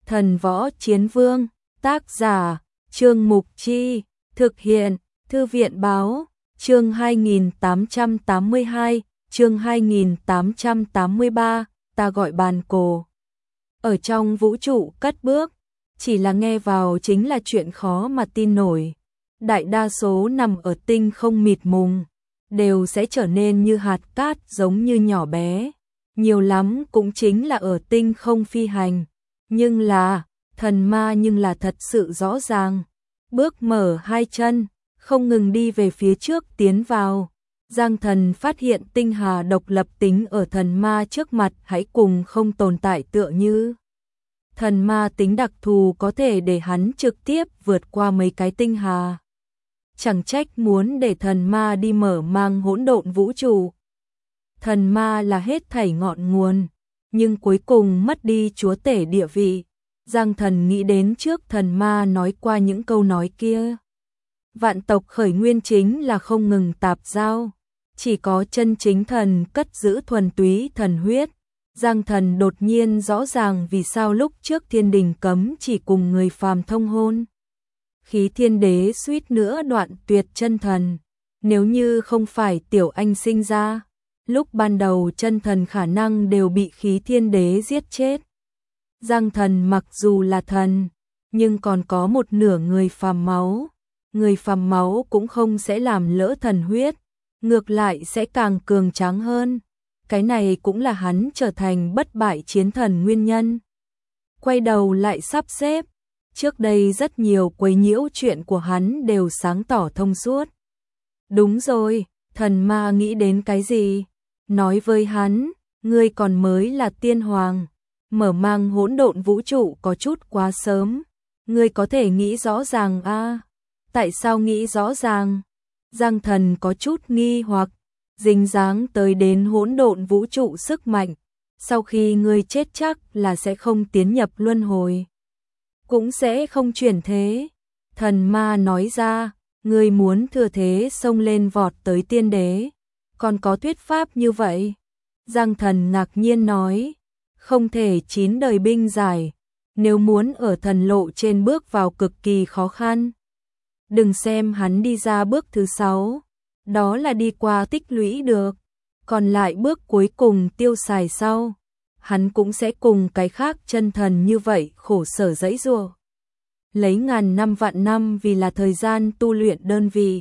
Thần Võ Chiến Vương, tác giả, Trương Mục Chi, thực hiện, Thư viện báo, chương 2882, chương 2883, ta gọi bàn cổ. Ở trong vũ trụ cất bước, chỉ là nghe vào chính là chuyện khó mà tin nổi. Đại đa số nằm ở tinh không mịt mùng, đều sẽ trở nên như hạt cát giống như nhỏ bé. Nhiều lắm cũng chính là ở tinh không phi hành. Nhưng là, thần ma nhưng là thật sự rõ ràng. Bước mở hai chân, không ngừng đi về phía trước tiến vào. Giang Thần phát hiện tinh hà độc lập tính ở thần ma trước mặt hãy cùng không tồn tại tựa như. Thần ma tính đặc thù có thể để hắn trực tiếp vượt qua mấy cái tinh hà. Chẳng trách muốn để thần ma đi mở mang hỗn độn vũ trụ. Thần ma là hết thảy ngọn nguồn, nhưng cuối cùng mất đi chúa tể địa vị. Giang Thần nghĩ đến trước thần ma nói qua những câu nói kia. Vạn tộc khởi nguyên chính là không ngừng tạp giao, chỉ có chân chính thần cất giữ thuần túy thần huyết. Giang Thần đột nhiên rõ ràng vì sao lúc trước thiên đình cấm chỉ cùng người phàm thông hôn. Khí thiên đế suýt nữa đoạn tuyệt chân thần, nếu như không phải tiểu anh sinh ra, lúc ban đầu chân thần khả năng đều bị khí thiên đế giết chết. Giang Thần mặc dù là thần, nhưng còn có một nửa người phàm máu. Người phàm máu cũng không sẽ làm lỡ thần huyết, ngược lại sẽ càng cường tráng hơn. Cái này cũng là hắn trở thành bất bại chiến thần nguyên nhân. Quay đầu lại sắp xếp, trước đây rất nhiều quấy nhiễu chuyện của hắn đều sáng tỏ thông suốt. Đúng rồi, thần ma nghĩ đến cái gì? Nói với hắn, ngươi còn mới là tiên hoàng, mở mang hỗn độn vũ trụ có chút quá sớm. Ngươi có thể nghĩ rõ ràng a? Tại sao nghĩ rõ ràng? Giang Thần có chút nghi hoặc, dính dáng tới đến hỗn độn vũ trụ sức mạnh. Sau khi ngươi chết chắc là sẽ không tiến nhập luân hồi, cũng sẽ không chuyển thế. Thần ma nói ra, ngươi muốn thừa thế xông lên vọt tới tiên đế, còn có thuyết pháp như vậy? Giang Thần ngạc nhiên nói, không thể 9 đời binh giải, nếu muốn ở thần lộ trên bước vào cực kỳ khó khăn. Đừng xem hắn đi ra bước thứ 6, đó là đi qua tích lũy được, còn lại bước cuối cùng tiêu xài sau, hắn cũng sẽ cùng cái khác chân thần như vậy khổ sở dẫy giụa. Lấy ngàn năm vạn năm vì là thời gian tu luyện đơn vị.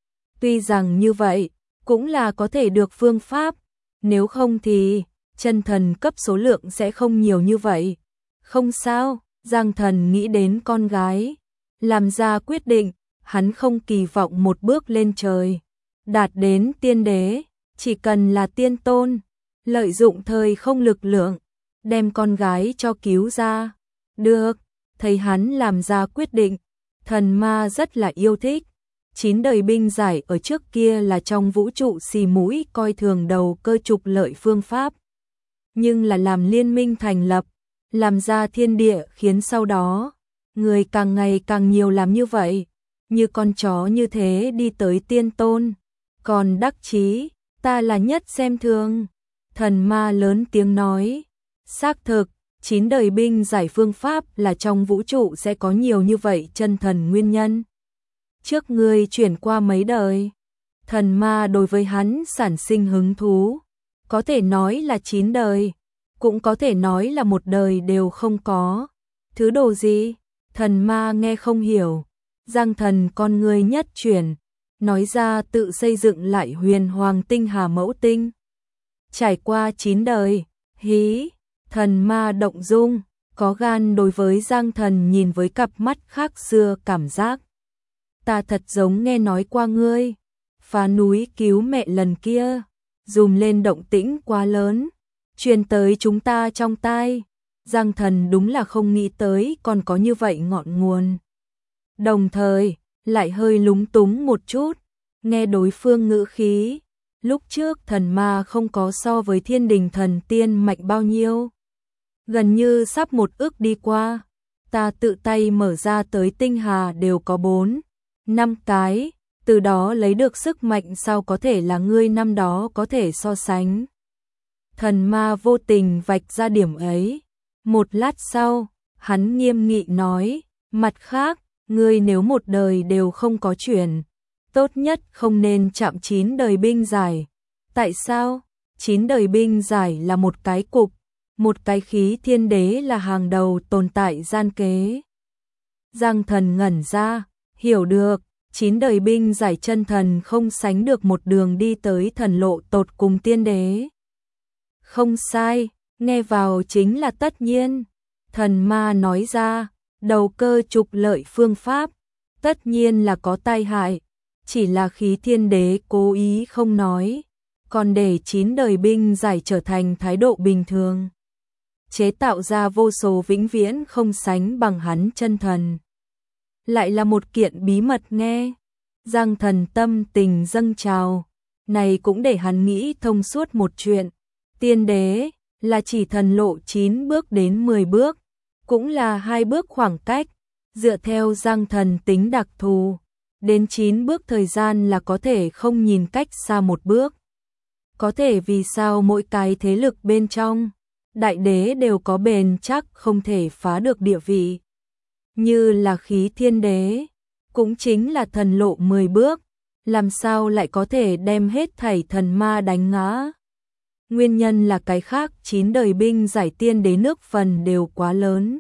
Tuy rằng như vậy, cũng là có thể được phương pháp, nếu không thì chân thần cấp số lượng sẽ không nhiều như vậy. Không sao, Giang Thần nghĩ đến con gái, làm ra quyết định, hắn không kỳ vọng một bước lên trời, đạt đến tiên đế, chỉ cần là tiên tôn, lợi dụng thời không lực lượng, đem con gái cho cứu ra. Được, thấy hắn làm ra quyết định, thần ma rất là yêu thích. 9 đời binh giải ở trước kia là trong vũ trụ xì mũi coi thường đầu cơ trục lợi phương pháp. Nhưng là làm liên minh thành lập, làm ra thiên địa khiến sau đó, người càng ngày càng nhiều làm như vậy, như con chó như thế đi tới tiên tôn. Còn đắc chí, ta là nhất xem thường. Thần ma lớn tiếng nói, xác thực, 9 đời binh giải phương pháp là trong vũ trụ sẽ có nhiều như vậy chân thần nguyên nhân. Trước ngươi chuyển qua mấy đời, thần ma đối với hắn sản sinh hứng thú, có thể nói là 9 đời, cũng có thể nói là một đời đều không có. Thứ đồ gì? Thần ma nghe không hiểu. Giang Thần con ngươi nhất chuyển, nói ra tự xây dựng lại huyền hoàng tinh hà mẫu tinh. Trải qua 9 đời, hí, thần ma động dung, có gan đối với Giang Thần nhìn với cặp mắt khác xưa cảm giác. Ta thật giống nghe nói qua ngươi, phá núi cứu mẹ lần kia, dùm lên động tĩnh quá lớn, truyền tới chúng ta trong tai. Giang Thần đúng là không nghĩ tới còn có như vậy ngọn nguồn. Đồng thời, lại hơi lúng túng một chút, nghe đối phương ngữ khí, lúc trước thần ma không có so với thiên đình thần tiên mạnh bao nhiêu. Gần như sắp 1 ức đi qua, ta tự tay mở ra tới tinh hà đều có 4, 5 cái, từ đó lấy được sức mạnh sao có thể là ngươi năm đó có thể so sánh. Thần ma vô tình vạch ra điểm ấy, một lát sau, Hắn nghiêm nghị nói, mặt khác, ngươi nếu một đời đều không có chuyện, tốt nhất không nên chạm 9 đời binh giải. Tại sao? 9 đời binh giải là một cái cục, một cái khí thiên đế là hàng đầu tồn tại gian kế. Giang Thần ngẩn ra, hiểu được, 9 đời binh giải chân thần không sánh được một đường đi tới thần lộ tột cùng tiên đế. Không sai, nghe vào chính là tất nhiên. Thần ma nói ra, đầu cơ trục lợi phương pháp, tất nhiên là có tai hại, chỉ là khí thiên đế cố ý không nói, còn để 9 đời binh giải trở thành thái độ bình thường. Chế tạo ra vô số vĩnh viễn không sánh bằng hắn chân thần. Lại là một kiện bí mật nghe. Giang Thần tâm tình dâng trào, này cũng để hắn nghĩ thông suốt một chuyện. Tiên đế là chỉ thần lộ 9 bước đến 10 bước, cũng là 2 bước khoảng cách, dựa theo Giang Thần tính đặc thù, đến 9 bước thời gian là có thể không nhìn cách xa một bước. Có thể vì sao mỗi cái thế lực bên trong, đại đế đều có bền chắc không thể phá được địa vị. Như là khí thiên đế, cũng chính là thần lộ 10 bước, làm sao lại có thể đem hết thảy thần ma đánh ngã. Nguyên nhân là cái khác 9 đời binh giải tiên đế nước phần đều quá lớn.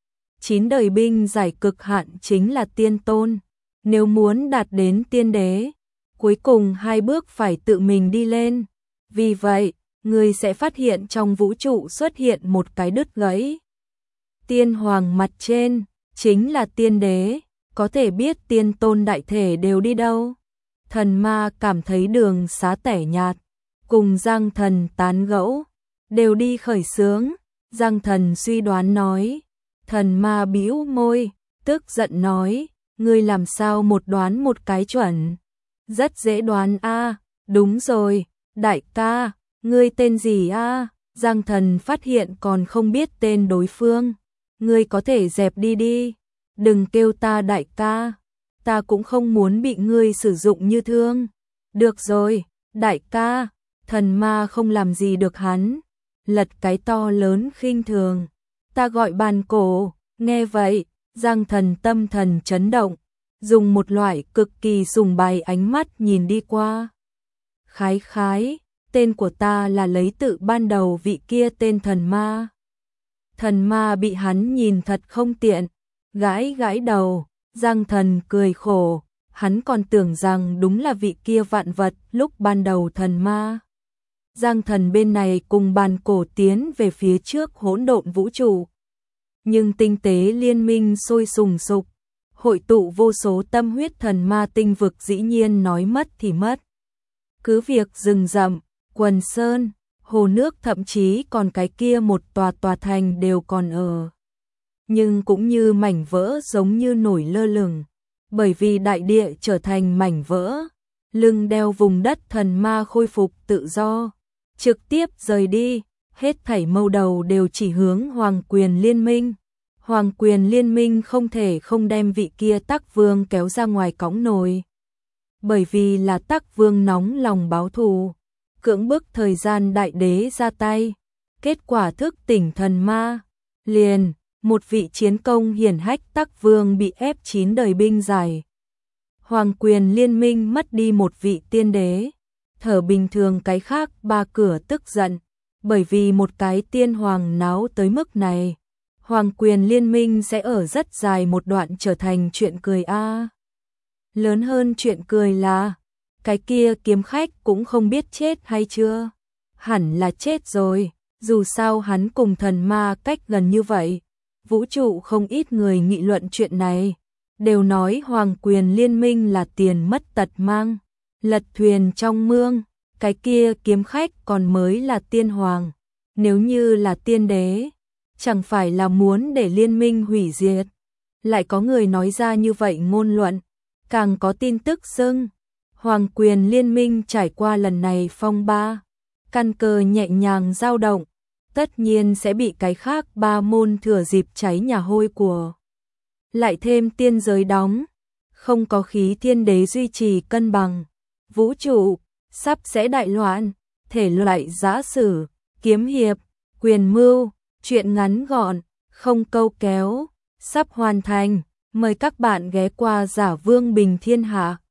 9 đời binh giải cực hạn chính là tiên tôn, nếu muốn đạt đến tiên đế, cuối cùng 2 bước phải tự mình đi lên. Vì vậy, người sẽ phát hiện trong vũ trụ xuất hiện một cái đứt gãy. Tiên hoàng mặt trên, chính là tiên đế, có thể biết tiên tôn đại thể đều đi đâu. Thần ma cảm thấy đường xá tẻ nhạt, cùng Giang Thần tán gẫu, đều đi khởi xướng. Giang Thần suy đoán nói, thần ma bĩu môi, tức giận nói, ngươi làm sao một đoán một cái chuẩn. Rất dễ đoán a. Đúng rồi, đại ca, ngươi tên gì a? Giang Thần phát hiện còn không biết tên đối phương. Ngươi có thể dẹp đi đi, đừng kêu ta đại ca, ta cũng không muốn bị ngươi sử dụng như thương. Được rồi, đại ca, thần ma không làm gì được hắn, lật cái to lớn khinh thường. Ta gọi bàn cổ. Nghe vậy, Giang Thần tâm thần chấn động, dùng một loại cực kỳ sùng bái ánh mắt nhìn đi qua. Khái khái, tên của ta là lấy tự ban đầu vị kia tên thần ma. Thần ma bị hắn nhìn thật không tiện, gãi gãi đầu. Giang Thần cười khổ, hắn còn tưởng rằng đúng là vị kia vạn vật lúc ban đầu thần ma. Giang Thần bên này cùng bàn cổ tiến về phía trước hỗn độn vũ trụ. Nhưng tinh tế liên minh sôi sùng sục, hội tụ vô số tâm huyết thần ma tinh vực dĩ nhiên nói mất thì mất. Cứ việc rừng rậm, quần sơn, hồ nước thậm chí còn cái kia một tòa tòa thành đều còn ở. Nhưng cũng như mảnh vỡ giống như nổi lơ lửng, bởi vì đại địa trở thành mảnh vỡ, lưng đeo vùng đất thần ma khôi phục tự do, trực tiếp rời đi, hết thảy mâu đầu đều chỉ hướng Hoàng Quyền Liên Minh. Hoàng Quyền Liên Minh không thể không đem vị kia Tắc Vương kéo ra ngoài cõng nồi. Bởi vì là Tắc Vương nóng lòng báo thù, cưỡng bức thời gian đại đế ra tay, kết quả thức tỉnh thần ma, liền một vị chiến công hiển hách Tắc Vương bị ép 9 đời binh giải. Hoàng Quyền Liên Minh mất đi một vị tiên đế, thở bình thường cái khác ba cửa tức giận, bởi vì một cái tiên hoàng náo tới mức này, Hoàng Quyền Liên Minh sẽ ở rất dài một đoạn trở thành chuyện cười a. Lớn hơn chuyện cười là, cái kia kiếm khách cũng không biết chết hay chưa. Hẳn là chết rồi, dù sao hắn cùng thần ma cách gần như vậy. Vũ trụ không ít người nghị luận chuyện này, đều nói Hoàng Quyền Liên Minh là tiền mất tật mang, lật thuyền trong mương, cái kia kiếm khách còn mới là tiên hoàng. Nếu như là tiên đế, chẳng phải là muốn để liên minh hủy diệt. Lại có người nói ra như vậy ngôn luận, càng có tin tức xưng Hoàng Quyền Liên Minh trải qua lần này phong ba, căn cơ nhẹ nhàng dao động, tất nhiên sẽ bị cái khác ba môn thừa dịp cháy nhà hôi của. Lại thêm tiên giới đóng, không có khí thiên đế duy trì cân bằng, vũ trụ sắp sẽ đại loạn, thể loại giã sử, kiếm hiệp, quyền mưu, chuyện ngắn gọn, không câu kéo, sắp hoàn thành. Mời các bạn ghé qua Giả Vương Bình Thiên Hạ.